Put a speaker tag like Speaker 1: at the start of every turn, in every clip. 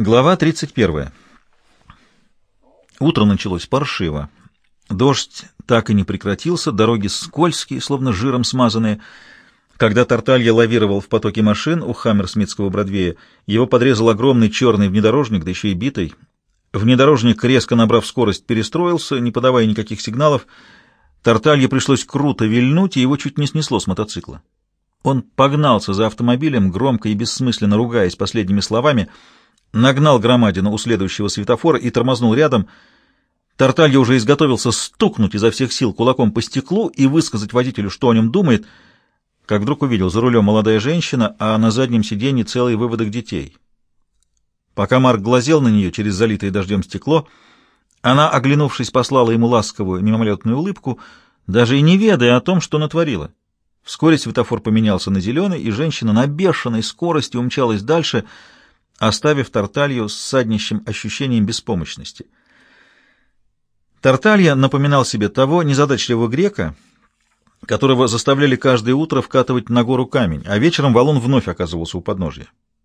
Speaker 1: Глава 31. Утро началось паршиво. Дождь так и не прекратился, дороги скользкие, словно жиром смазанные. Когда Тарталья лавировал в потоке машин у Хаммерсмитского Бродвея, его подрезал огромный черный внедорожник, да еще и битый. Внедорожник, резко набрав скорость, перестроился, не подавая никаких сигналов. Тарталье пришлось круто вильнуть, и его чуть не снесло с мотоцикла. Он погнался за автомобилем, громко и бессмысленно ругаясь последними словами, нагнал громадину у следующего светофора и тормознул рядом. Тарталья уже изготовился стукнуть изо всех сил кулаком по стеклу и высказать водителю, что о нем думает, как вдруг увидел за рулем молодая женщина, а на заднем сиденье целый выводок детей. Пока Марк глазел на нее через залитое дождем стекло, она, оглянувшись, послала ему ласковую мимолетную улыбку, даже и не ведая о том, что натворила. Вскоре светофор поменялся на зеленый, и женщина на бешеной скорости умчалась дальше, оставив Тарталью с саднищим ощущением беспомощности. Тарталья напоминал себе того незадачливого грека, которого заставляли каждое утро вкатывать на гору камень, а вечером валун вновь оказывался у подножья.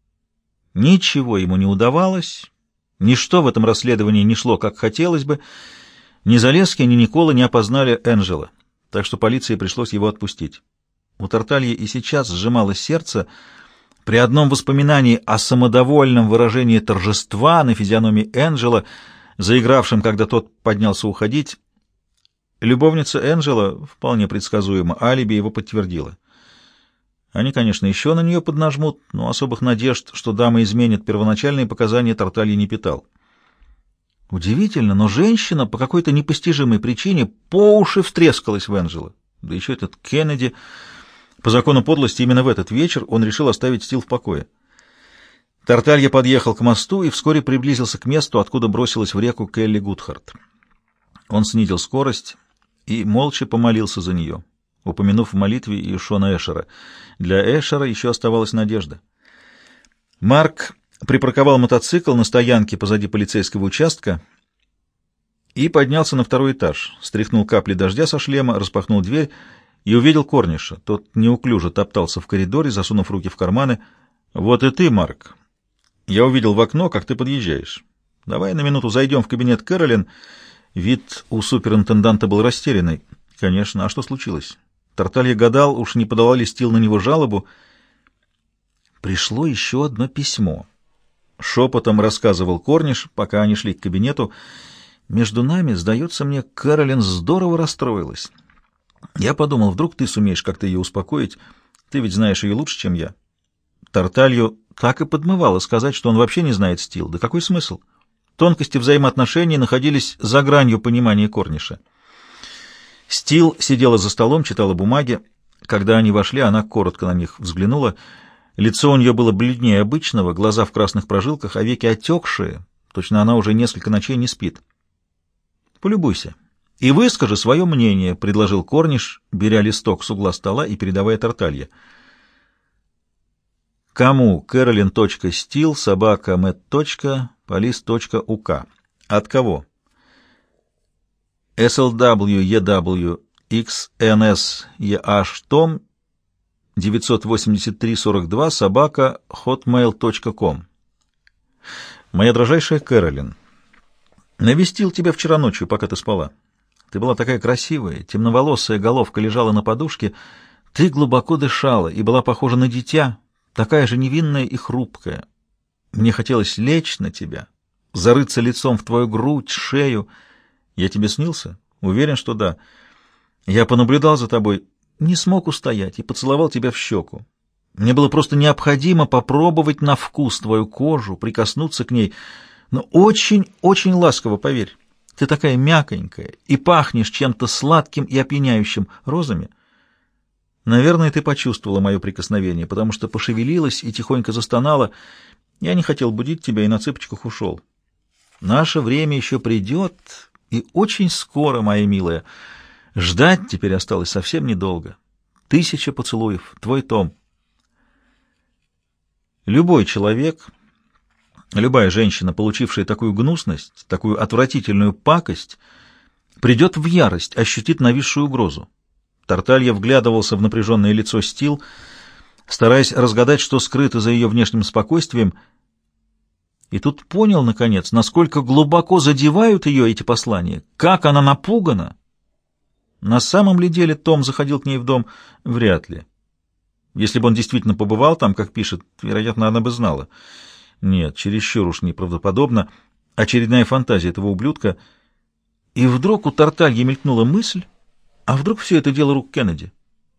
Speaker 1: Ничего ему не удавалось, ничто в этом расследовании не шло, как хотелось бы. Ни Залесский, ни Никола не опознали Энджела, так что полиции пришлось его отпустить. У Тартальи и сейчас сжималось сердце при одном воспоминании о самодовольном выражении торжества на физиономии Энджела, заигравшем, когда тот поднялся уходить. Любовница Энджела, вполне предсказуемо, алиби его подтвердила. Они, конечно, еще на нее поднажмут, но особых надежд, что дама изменит первоначальные показания, Тарталья не питал. Удивительно, но женщина по какой-то непостижимой причине по уши втрескалась в Энджела. Да еще этот Кеннеди. По закону подлости именно в этот вечер он решил оставить Стил в покое. Тарталья подъехал к мосту и вскоре приблизился к месту, откуда бросилась в реку Келли Гудхарт. Он снизил скорость и молча помолился за нее, упомянув в молитве и Шона Эшера. Для Эшера еще оставалась надежда. Марк припарковал мотоцикл на стоянке позади полицейского участка и поднялся на второй этаж, стряхнул капли дождя со шлема, распахнул дверь и увидел Корниша. Тот неуклюже топтался в коридоре, засунув руки в карманы. «Вот и ты, Марк. Я увидел в окно, как ты подъезжаешь. Давай на минуту зайдем в кабинет Кэролин». Вид у суперинтенданта был растерянный. «Конечно. А что случилось?» Тарталья гадал, уж не подала ли Стил на него жалобу. Пришло еще одно письмо. Шепотом рассказывал Корниш, пока они шли к кабинету. «Между нами, сдается мне, Кэролин здорово расстроилась. Я подумал, вдруг ты сумеешь как-то ее успокоить. Ты ведь знаешь ее лучше, чем я». Тарталью так и подмывало сказать, что он вообще не знает Стил. Да какой смысл? Тонкости взаимоотношений находились за гранью понимания Корниша. Стил сидела за столом, читала бумаги. Когда они вошли, она коротко на них взглянула. Лицо у нее было бледнее обычного, глаза в красных прожилках, а веки отекшие. Точно она уже несколько ночей не спит. «Полюбуйся и выскажи свое мнение», — предложил Корниш, беря листок с угла стола и передавая Тарталье. Кому carolin.stil@met.police.uk. От кого? slwewxnseh.tom 98342 @hotmail.com. Моя дрожайшая Кэролин, навестил тебя вчера ночью, пока ты спала. Ты была такая красивая, темноволосая головка лежала на подушке, ты глубоко дышала и была похожа на дитя, такая же невинная и хрупкая. Мне хотелось лечь на тебя, зарыться лицом в твою грудь, шею. Я тебе снился? Уверен, что да. Я понаблюдал за тобой, не смог устоять и поцеловал тебя в щеку. Мне было просто необходимо попробовать на вкус твою кожу, прикоснуться к ней, но очень-очень ласково, поверь. Ты такая мяконькая и пахнешь чем-то сладким и опьяняющим, розами. Наверное, ты почувствовала мое прикосновение, потому что пошевелилась и тихонько застонала. Я не хотел будить тебя и на цыпочках ушел. Наше время еще придет, и очень скоро, моя милая. Ждать теперь осталось совсем недолго. 1000 поцелуев. Твой Том». Любой человек, любая женщина, получившая такую гнусность, такую отвратительную пакость, придет в ярость, ощутит нависшую угрозу. Тарталья вглядывался в напряженное лицо Стил, стараясь разгадать, что скрыто за ее внешним спокойствием. И тут понял, наконец, насколько глубоко задевают ее эти послания, как она напугана. На самом ли деле Том заходил к ней в дом? Вряд ли. Если бы он действительно побывал там, как пишет, вероятно, она бы знала. Нет, чересчур уж неправдоподобно. Очередная фантазия этого ублюдка. И вдруг у Тартальи мелькнула мысль, а вдруг все это дело рук Кеннеди?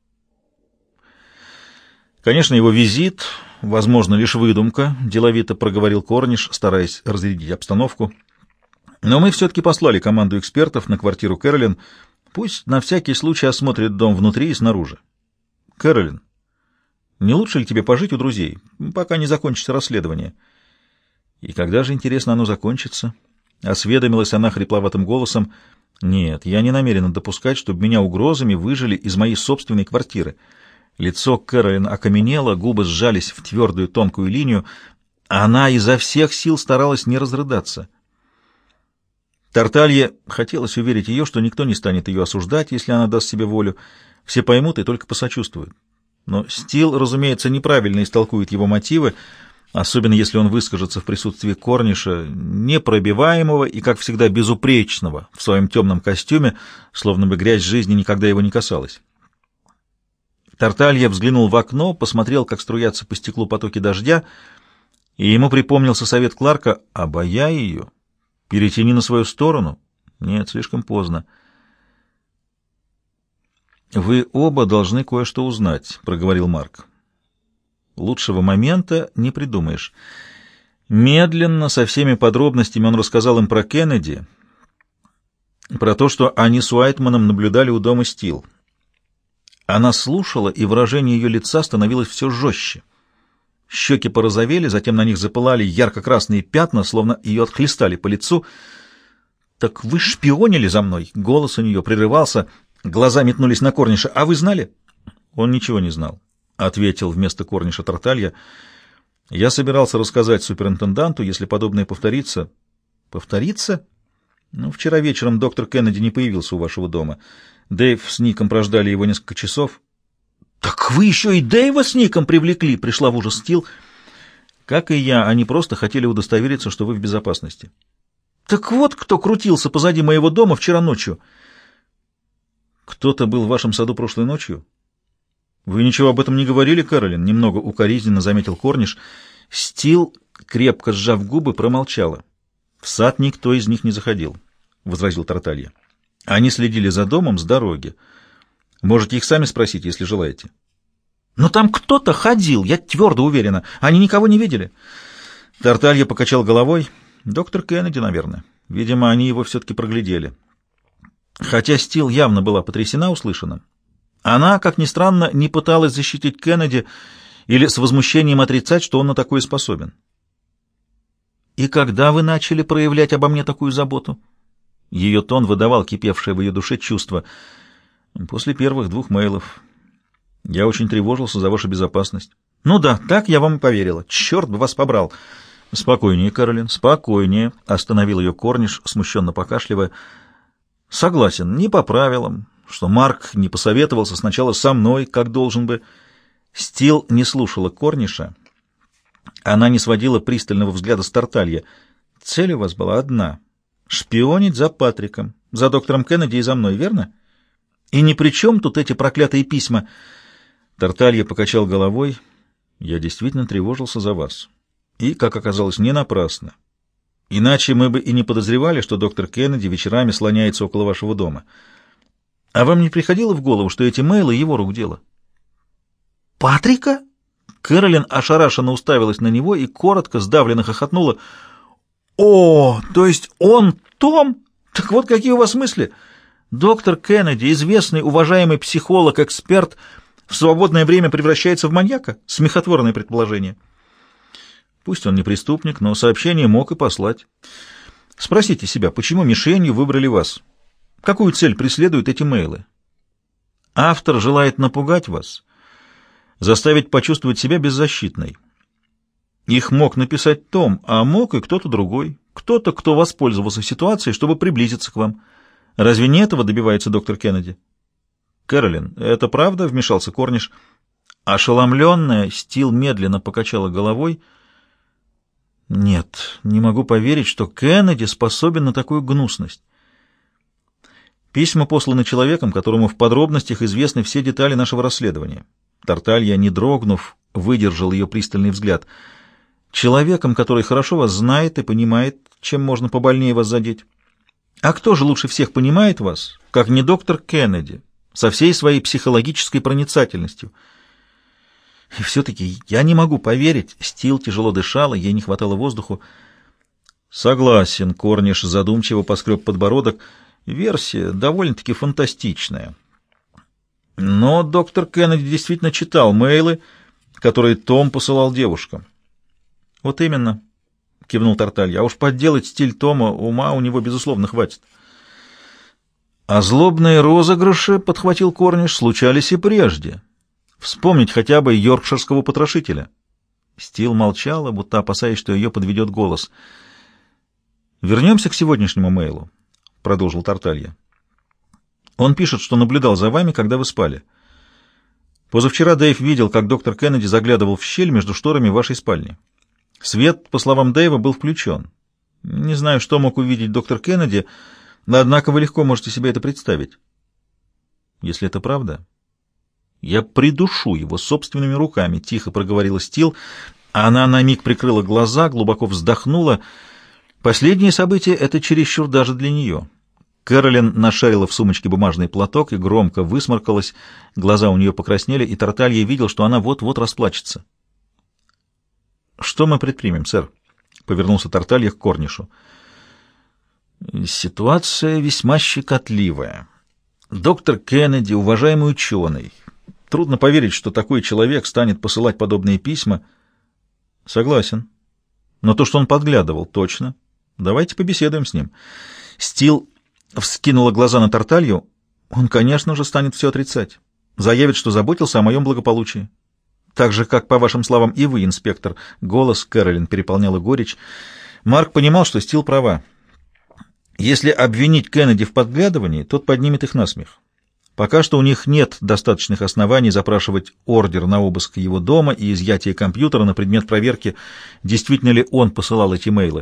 Speaker 1: Конечно, его визит, возможно, лишь выдумка, деловито проговорил Корниш, стараясь разрядить обстановку. Но мы все-таки послали команду экспертов на квартиру Кэролин. Пусть на всякий случай осмотрит дом внутри и снаружи. Кэролин, не лучше ли тебе пожить у друзей, пока не закончится расследование? И когда же, интересно, оно закончится? Осведомилась она хрипловатым голосом. Нет, я не намерена допускать, чтобы меня угрозами выжили из моей собственной квартиры. Лицо Кэролин окаменело, губы сжались в твердую тонкую линию. Она изо всех сил старалась не разрыдаться. Тарталье хотелось уверить ее, что никто не станет ее осуждать, если она даст себе волю. Все поймут и только посочувствуют. Но Стил, разумеется, неправильно истолкует его мотивы, особенно если он выскажется в присутствии Корниша, непробиваемого и, как всегда, безупречного в своем темном костюме, словно бы грязь жизни никогда его не касалась. Тарталья взглянул в окно, посмотрел, как струятся по стеклу потоки дождя, и ему припомнился совет Кларка: «Обаяй ее, перетяни на свою сторону». Нет, слишком поздно. «Вы оба должны кое-что узнать», — проговорил Марк. «Лучшего момента не придумаешь». Медленно, со всеми подробностями он рассказал им про Кеннеди, про то, что они с Уайтманом наблюдали у дома Стил. Она слушала, и выражение ее лица становилось все жестче. Щеки порозовели, затем на них запылали ярко-красные пятна, словно ее отхлестали по лицу. «Так вы шпионили за мной?» Голос у нее прерывался, глаза метнулись на Корниша. «А вы знали?» Он ничего не знал, — ответил вместо Корниша Тарталья. «Я собирался рассказать суперинтенданту, если подобное повторится». «Повторится?» «Ну, вчера вечером доктор Кеннеди не появился у вашего дома. Дэйв с Ником прождали его несколько часов». «Так вы еще и Дэйва с Ником привлекли!» — пришла в ужас Стил. «Как и я, они просто хотели удостовериться, что вы в безопасности». «Так вот кто крутился позади моего дома вчера ночью». «Кто-то был в вашем саду прошлой ночью?» «Вы ничего об этом не говорили, Кэролин?» — немного укоризненно заметил Корниш. Стил, крепко сжав губы, промолчала. «В сад никто из них не заходил», — возразил Тарталья. «Они следили за домом с дороги. Можете их сами спросить, если желаете». «Но там кто-то ходил, я твердо уверена. Они никого не видели». Тарталья покачал головой. «Доктор Кеннеди, наверное. Видимо, они его все-таки проглядели». Хотя Стил явно была потрясена услышанным, она, как ни странно, не пыталась защитить Кеннеди или с возмущением отрицать, что он на такое способен. «И когда вы начали проявлять обо мне такую заботу?» Ее тон выдавал кипевшее в ее душе чувство. «После первых 2 мейлов. Я очень тревожился за вашу безопасность». «Ну да, так я вам и поверила. Черт бы вас побрал!» «Спокойнее, Кэролин, спокойнее», — остановил ее Корниш, смущенно покашливая. «Согласен, не по правилам, что Марк не посоветовался сначала со мной, как должен бы». Стил не слушала Корниша. Она не сводила пристального взгляда с Тарталья. «Цель у вас была одна — шпионить за Патриком, за доктором Кеннеди и за мной, верно? И ни при чем тут эти проклятые письма?» Тарталья покачал головой. «Я действительно тревожился за вас. И, как оказалось, не напрасно. Иначе мы бы и не подозревали, что доктор Кеннеди вечерами слоняется около вашего дома. А вам не приходило в голову, что эти мейлы — его рук дело?» «Патрика?» Кэролин ошарашенно уставилась на него и коротко, сдавленно хохотнула. «О, то есть он Том? Так вот какие у вас мысли? Доктор Кеннеди, известный, уважаемый психолог, эксперт, в свободное время превращается в маньяка? Смехотворное предположение». «Пусть он не преступник, но сообщение мог и послать. Спросите себя, почему мишенью выбрали вас? Какую цель преследуют эти мейлы? Автор желает напугать вас, заставить почувствовать себя беззащитной. Их мог написать Том, а мог и кто-то другой, кто-то, кто воспользовался ситуацией, чтобы приблизиться к вам. Разве не этого добивается доктор Кеннеди?» «Кэролин, это правда?» — вмешался Корниш. Ошеломленная, Стил медленно покачала головой. «Нет, Не могу поверить, что Кеннеди способен на такую гнусность. Письма посланы человеком, которому в подробностях известны все детали нашего расследования. Тарталья, не дрогнув, выдержал ее пристальный взгляд. Человеком, который хорошо вас знает и понимает, чем можно побольнее вас задеть. А кто же лучше всех понимает вас, как не доктор Кеннеди, со всей своей психологической проницательностью? И все-таки я не могу поверить. Стил тяжело дышала, ей не хватало воздуху. Согласен, Корниш задумчиво поскреб подбородок. Версия довольно-таки фантастичная. Но доктор Кеннеди действительно читал мейлы, которые Том посылал девушкам. Вот именно, кивнул Тарталья. А уж подделать стиль Тома ума у него, безусловно, хватит. А злобные розыгрыши, подхватил Корниш, случались и прежде. Вспомнить хотя бы йоркширского потрошителя. Стил молчала, будто опасаясь, что ее подведет голос. «Вернемся к сегодняшнему мейлу», — продолжил Тарталья. «Он пишет, что наблюдал за вами, когда вы спали. Позавчера Дэйв видел, как доктор Кеннеди заглядывал в щель между шторами вашей спальни. Свет, по словам Дэйва, был включен. Не знаю, что мог увидеть доктор Кеннеди, но, однако, вы легко можете себе это представить. Если это правда, я придушу его собственными руками», — тихо проговорила Стил. Она на миг прикрыла глаза, глубоко вздохнула. Последнее событие — это чересчур даже для нее. Кэролин нашарила в сумочке бумажный платок и громко высморкалась. Глаза у нее покраснели, и Тарталья видел, что она вот-вот расплачется. «Что мы предпримем, сэр?» — повернулся Тарталья к Корнишу. «Ситуация весьма щекотливая. Доктор Кеннеди — уважаемый ученый. Трудно поверить, что такой человек станет посылать подобные письма». «Согласен. Но то, что он подглядывал, точно. Давайте побеседуем с ним». Стил вскинула глаза на Тарталью. «Он, конечно же, станет все отрицать. Заявит, что заботился о моем благополучии. Так же, как, по вашим словам, и вы, инспектор». Голос Кэролин переполняла горечь. Марк понимал, что Стил права. Если обвинить Кеннеди в подглядывании, тот поднимет их на смех. Пока что у них нет достаточных оснований запрашивать ордер на обыск его дома и изъятие компьютера на предмет проверки, действительно ли он посылал эти мейлы.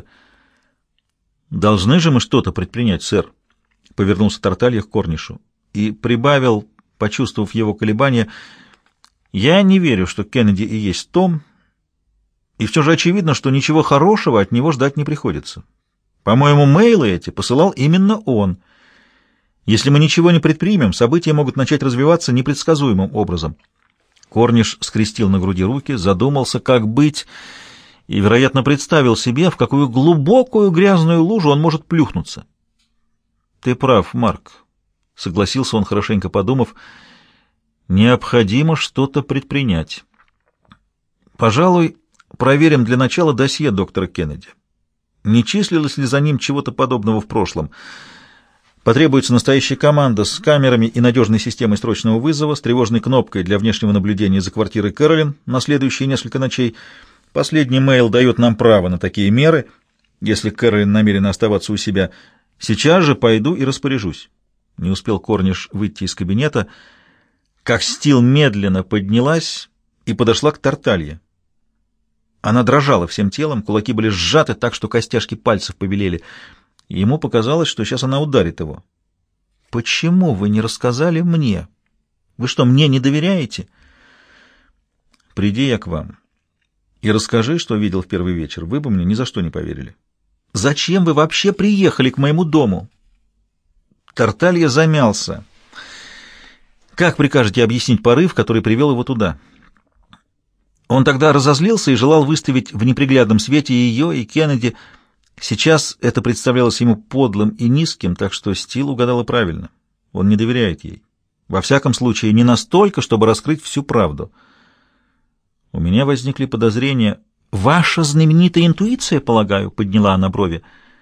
Speaker 1: «Должны же мы что-то предпринять, сэр», — повернулся Тарталья к Корнишу и прибавил, почувствовав его колебания: «Я не верю, что Кеннеди и есть Том, и все же очевидно, что ничего хорошего от него ждать не приходится. По-моему, мейлы эти посылал именно он. Если мы ничего не предпримем, события могут начать развиваться непредсказуемым образом». Корниш скрестил на груди руки, задумался, как быть, и, вероятно, представил себе, в какую глубокую грязную лужу он может плюхнуться. «Ты прав, Марк», — согласился он, хорошенько подумав, — «необходимо что-то предпринять. Пожалуй, проверим для начала досье доктора Кеннеди. Не числилось ли за ним чего-то подобного в прошлом? Потребуется настоящая команда с камерами и надежной системой срочного вызова, с тревожной кнопкой для внешнего наблюдения за квартирой Кэролин на следующие несколько ночей. Последний мейл дает нам право на такие меры, если Кэролин намерена оставаться у себя. Сейчас же пойду и распоряжусь». Не успел Корниш выйти из кабинета, как Стил медленно поднялась и подошла к Тарталье. Она дрожала всем телом, кулаки были сжаты так, что костяшки пальцев побелели. Ему показалось, что сейчас она ударит его. «Почему вы не рассказали мне? Вы что, мне не доверяете?» «Приди я к вам и расскажи, что видел в первый вечер. Вы бы мне ни за что не поверили». «Зачем вы вообще приехали к моему дому?» Тарталья замялся. «Как прикажете объяснить порыв, который привел его туда?» Он тогда разозлился и желал выставить в неприглядном свете ее и Кеннеди. Сейчас это представлялось ему подлым и низким, так что Стил угадала правильно. Он не доверяет ей. Во всяком случае, не настолько, чтобы раскрыть всю правду. У меня возникли подозрения. «Ваша знаменитая интуиция, полагаю?» — подняла она брови.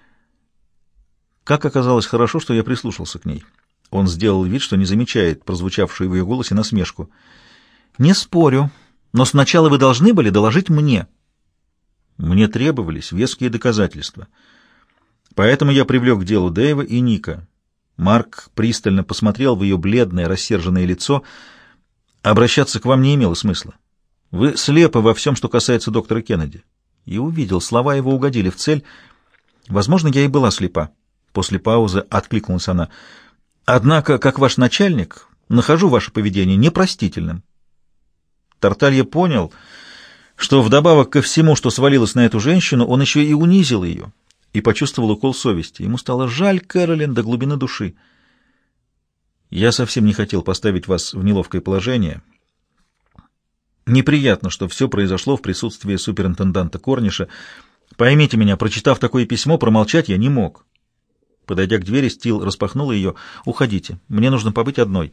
Speaker 1: Как оказалось, хорошо, что я прислушался к ней. Он сделал вид, что не замечает прозвучавшую в ее голосе насмешку. «Не спорю, но сначала вы должны были доложить мне». Мне требовались веские доказательства. Поэтому я привлек к делу Дэйва и Ника. Марк пристально посмотрел в ее бледное, рассерженное лицо. Обращаться к вам не имело смысла. Вы слепы во всем, что касается доктора Кеннеди. и увидел, слова его угодили в цель. Возможно, я и была слепа. После паузы откликнулась она. Однако, как ваш начальник, нахожу ваше поведение непростительным. Тарталья понял, что вдобавок ко всему, что свалилось на эту женщину, он еще и унизил ее, и почувствовал укол совести. Ему стало жаль Кэролин до глубины души. «Я совсем не хотел поставить вас в неловкое положение. Неприятно, что все произошло в присутствии суперинтенданта Корниша. Поймите меня, прочитав такое письмо, промолчать я не мог». Подойдя к двери, Стил распахнул ее. «Уходите, мне нужно побыть одной».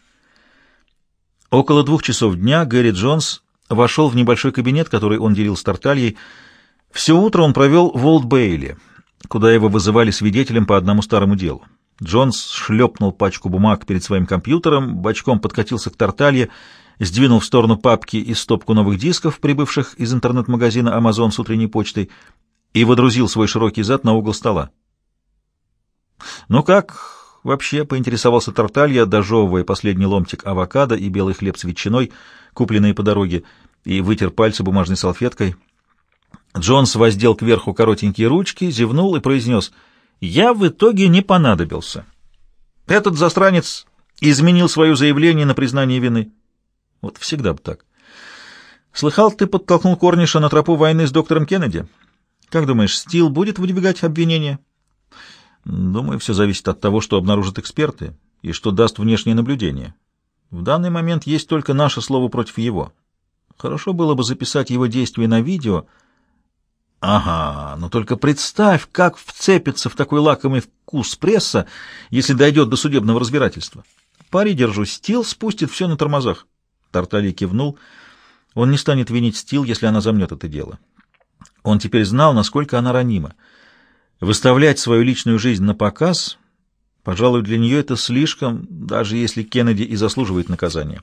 Speaker 1: Около 2 часов дня Гэри Джонс вошел в небольшой кабинет, который он делил с Тартальей. Все утро он провел в Олд-Бейли, куда его вызывали свидетелем по одному старому делу. Джонс шлепнул пачку бумаг перед своим компьютером, бочком подкатился к Тарталье, сдвинул в сторону папки и стопку новых дисков, прибывших из интернет-магазина Amazon с утренней почтой, и водрузил свой широкий зад на угол стола. «Ну как вообще?» — поинтересовался Тарталья, дожевывая последний ломтик авокадо и белый хлеб с ветчиной, купленные по дороге, и вытер пальцы бумажной салфеткой. Джонс воздел кверху коротенькие ручки, зевнул и произнес: «Я в итоге не понадобился. Этот засранец изменил свое заявление на признание вины». Вот всегда бы так. «Слыхал, ты подтолкнул Корниша на тропу войны с доктором Кеннеди? Как думаешь, Стил будет выдвигать обвинения?» «Думаю, все зависит от того, что обнаружат эксперты и что даст внешнее наблюдение. В данный момент есть только наше слово против его. Хорошо было бы записать его действия на видео». «Ага, но только представь, как вцепится в такой лакомый вкус пресса, если дойдет до судебного разбирательства. Пари держу, Стил спустит все на тормозах». Тарталья кивнул. Он не станет винить Стил, если она замнет это дело. Он теперь знал, насколько она ранима. Выставлять свою личную жизнь на показ, пожалуй, для нее это слишком, даже если Кеннеди и заслуживает наказания.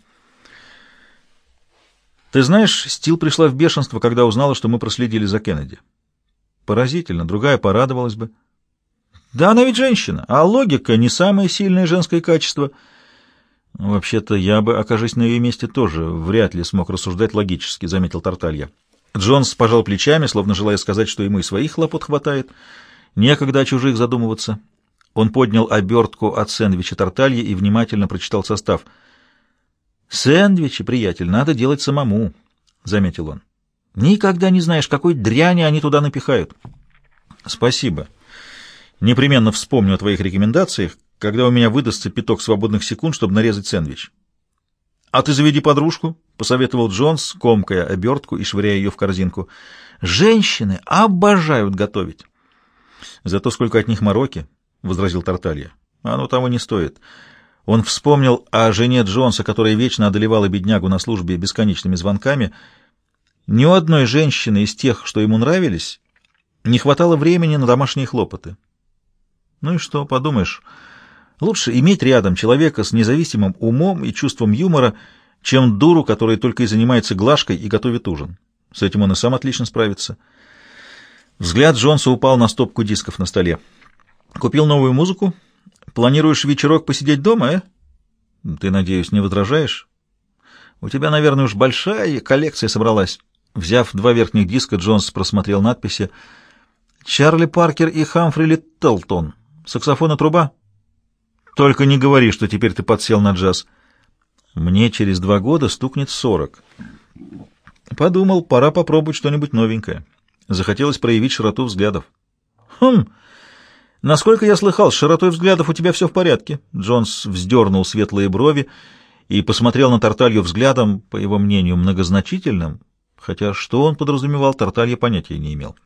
Speaker 1: «Ты знаешь, Стил пришла в бешенство, когда узнала, что мы проследили за Кеннеди. Поразительно, другая порадовалась бы. Да она ведь женщина, а логика — не самое сильное женское качество». «Вообще-то я бы, окажись на ее месте, тоже вряд ли смог рассуждать логически», — заметил Тарталья. Джонс пожал плечами, словно желая сказать, что ему и своих хлопот хватает. Некогда о чужих задумываться. Он поднял обертку от сэндвича Тартальи и внимательно прочитал состав. «Сэндвичи, приятель, надо делать самому», — заметил он. «Никогда не знаешь, какой дряни они туда напихают». «Спасибо. Непременно вспомню о твоих рекомендациях, когда у меня выдастся пяток свободных секунд, чтобы нарезать сэндвич». «А ты заведи подружку», — посоветовал Джонс, комкая обертку и швыряя ее в корзинку. «Женщины обожают готовить». «Зато сколько от них мороки», — возразил Тарталья. «Оно того не стоит». Он вспомнил о жене Джонса, которая вечно одолевала беднягу на службе бесконечными звонками. Ни у одной женщины из тех, что ему нравились, не хватало времени на домашние хлопоты. Ну и что, подумаешь, лучше иметь рядом человека с независимым умом и чувством юмора, чем дуру, которая только и занимается глажкой и готовит ужин. С этим он и сам отлично справится. Взгляд Джонса упал на стопку дисков на столе. «Купил новую музыку? Планируешь вечерок посидеть дома, Ты, надеюсь, не возражаешь? У тебя, наверное, уж большая коллекция собралась». Взяв 2 верхних диска, Джонс просмотрел надписи. «Чарли Паркер и Хамфри Литтелтон. Саксофон и труба?» «Только не говори, что теперь ты подсел на джаз». «Мне через 2 года стукнет 40. Подумал, пора попробовать что-нибудь новенькое. Захотелось проявить широту взглядов». «Хм! Насколько я слыхал, с широтой взглядов у тебя все в порядке». Джонс вздернул светлые брови и посмотрел на Тарталью взглядом, по его мнению, многозначительным, хотя что он подразумевал, Тарталья понятия не имел.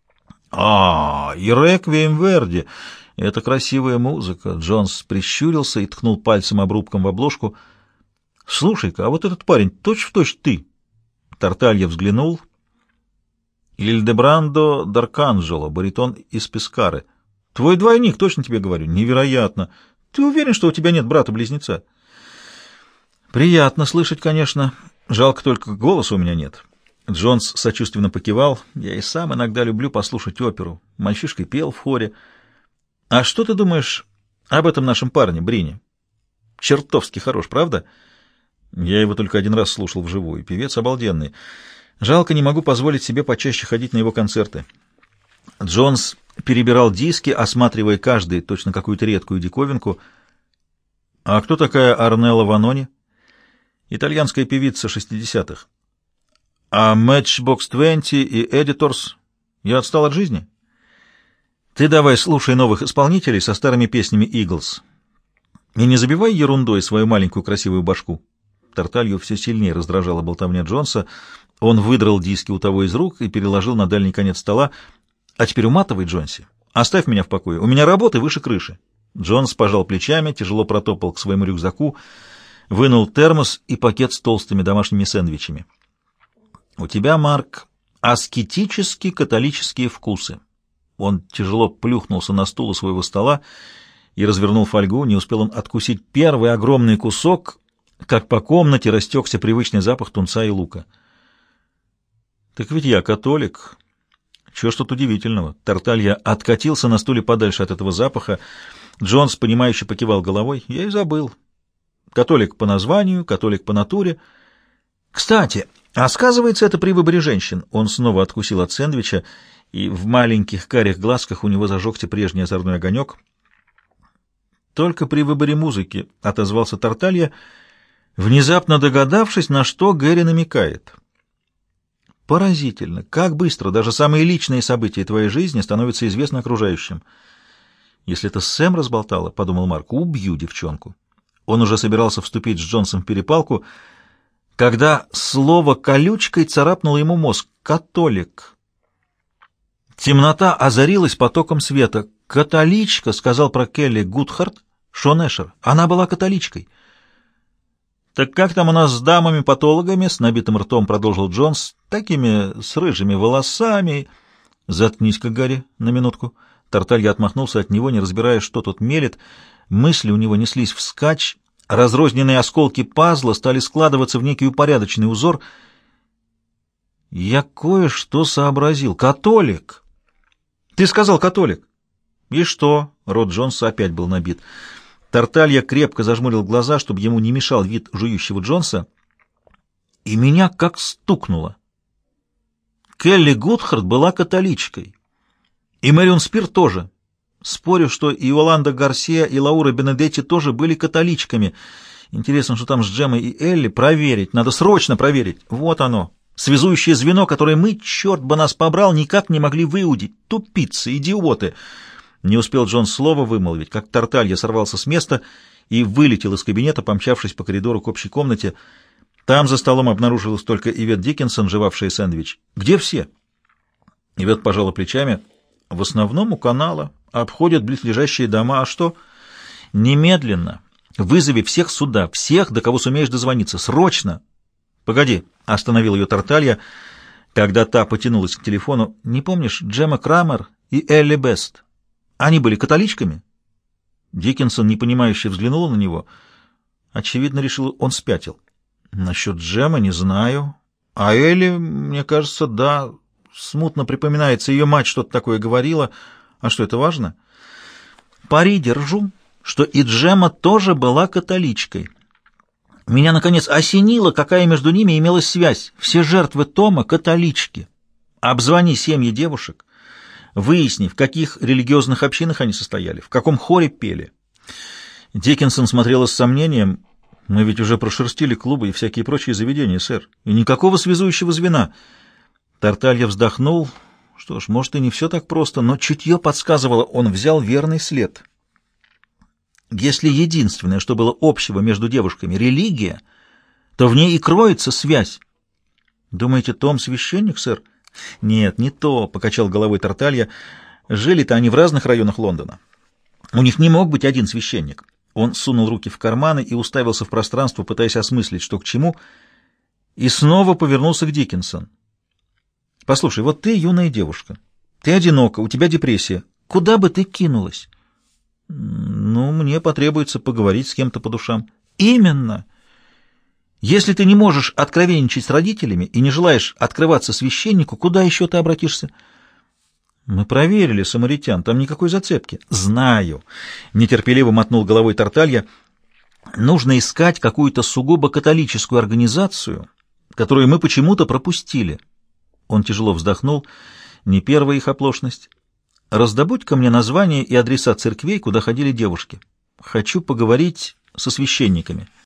Speaker 1: И реквием Верди. Это красивая музыка». Джонс прищурился и ткнул пальцем обрубком в обложку. «Слушай-ка, а вот этот парень точь-в-точь ты». Тарталья взглянул. «Ильдебрандо Дарканджело, баритон из Пескары. Твой двойник, точно тебе говорю. Невероятно. Ты уверен, что у тебя нет брата-близнеца?» «Приятно слышать, конечно. Жалко только, голоса у меня нет». Джонс сочувственно покивал. «Я и сам иногда люблю послушать оперу. Мальчишка пел в хоре. А что ты думаешь об этом нашем парне, Брине? Чертовски хорош, правда?» «Я его только 1 раз слушал вживую. Певец обалденный. Жалко, не могу позволить себе почаще ходить на его концерты. Джонс перебирал диски, осматривая каждый, точно какую-то редкую диковинку. А кто такая Орнелла Ванони? Итальянская певица 60-х. А Matchbox 20 и Editors? Я отстал от жизни? Ты давай слушай новых исполнителей со старыми песнями Eagles. И не забивай ерундой свою маленькую красивую башку. Тарталью все сильнее раздражала болтовня Джонса. Он выдрал диски у того из рук и переложил на дальний конец стола. А теперь уматывай, Джонси. Оставь меня в покое. У меня работы выше крыши. Джонс пожал плечами, тяжело протопал к своему рюкзаку, вынул термос и пакет с толстыми домашними сэндвичами. У тебя, Марк, аскетически католические вкусы. Он тяжело плюхнулся на стул у своего стола и развернул фольгу. Не успел он откусить первый огромный кусок, как по комнате растекся привычный запах тунца и лука. Так ведь я католик. Чего ж тут удивительного? Тарталья откатился на стуле подальше от этого запаха. Джонс, понимающе покивал головой. Я и забыл. Католик по названию, католик по натуре. Кстати, а сказывается это при выборе женщин. Он снова откусил от сэндвича, и в маленьких карих глазках у него зажегся прежний озорной огонек. Только при выборе музыки, — отозвался Тарталья, внезапно догадавшись, на что Гэри намекает. Поразительно, как быстро даже самые личные события твоей жизни становятся известны окружающим. Если это Сэм разболтала, — подумал Марк, — убью девчонку. Он уже собирался вступить с Джонсом в перепалку, когда слово колючкой царапнуло ему мозг. Католик. Темнота озарилась потоком света. «Католичка», — сказал про Келли Гудхарт, Шон Эшер. Она была католичкой. «Так как там у нас с дамами-патологами?» — с набитым ртом продолжил Джонс. «Такими с рыжими волосами». «Заткнись-ка, Гарри, на минутку». Тарталья отмахнулся от него, не разбирая, что тут мелет. Мысли у него неслись вскачь. Разрозненные осколки пазла стали складываться в некий упорядоченный узор. «Я кое-что сообразил. Католик!» «Ты сказал католик!» «И что?» — рот Джонса опять был набит. Тарталья крепко зажмурил глаза, чтобы ему не мешал вид жующего Джонса, и меня как стукнуло. Келли Гудхарт была католичкой, и Мэрион Спир тоже. Спорю, что и Иоланда Гарсия, и Лаура Бенедетти тоже были католичками. Интересно, что там с Джемой и Элли. Проверить, надо срочно проверить. Вот оно, связующее звено, которое мы, черт бы нас побрал, никак не могли выудить. Тупицы, идиоты. Не успел Джон слова вымолвить, как Тарталья сорвался с места и вылетел из кабинета, помчавшись по коридору к общей комнате. Там за столом обнаружилась только Ивет Диккенсон, жевавшая сэндвич. «Где все?» Ивет пожала плечами. «В основном у канала. Обходят близлежащие дома. А что?» «Немедленно. Вызови всех сюда. Всех, до кого сумеешь дозвониться. Срочно!» «Погоди!» — остановил ее Тарталья, когда та потянулась к телефону. «Не помнишь Джема Крамер и Элли Бест? Они были католичками?» Диккенсон непонимающе взглянула на него. Очевидно, решил, он спятил. «Насчет Джема не знаю. А Элли, мне кажется, да. Смутно припоминается, ее мать что-то такое говорила. А что, это важно?» «Пари держу, что и Джема тоже была католичкой. Меня, наконец, осенило, какая между ними имелась связь. Все жертвы Тома — католички. Обзвони семьи девушек, выясни, в каких религиозных общинах они состояли, в каком хоре пели». Диккенсон смотрела с сомнением. «Мы ведь уже прошерстили клубы и всякие прочие заведения, сэр, и никакого связующего звена». Тарталья вздохнул. Что ж, может, и не все так просто, но чутье подсказывало, он взял верный след. Если единственное, что было общего между девушками, религия, то в ней и кроется связь. «Думаете, Том священник, сэр?» «Нет, не то», — покачал головой Тарталья. «Жили-то они в разных районах Лондона. У них не мог быть один священник». Он сунул руки в карманы и уставился в пространство, пытаясь осмыслить, что к чему, и снова повернулся к Диккенсон. «Послушай, вот ты юная девушка. Ты одинока, у тебя депрессия. Куда бы ты кинулась?» «Ну, мне потребуется поговорить с кем-то по душам». «Именно! Если ты не можешь откровенничать с родителями и не желаешь открываться священнику, куда еще ты обратишься?» «Мы проверили самаритян, там никакой зацепки». «Знаю», — нетерпеливо мотнул головой Тарталья. «Нужно искать какую-то сугубо католическую организацию, которые мы почему-то пропустили. Он тяжело вздохнул. Не первая их оплошность. Раздобудь-ка мне названия и адреса церквей, куда ходили девушки. Хочу поговорить со священниками.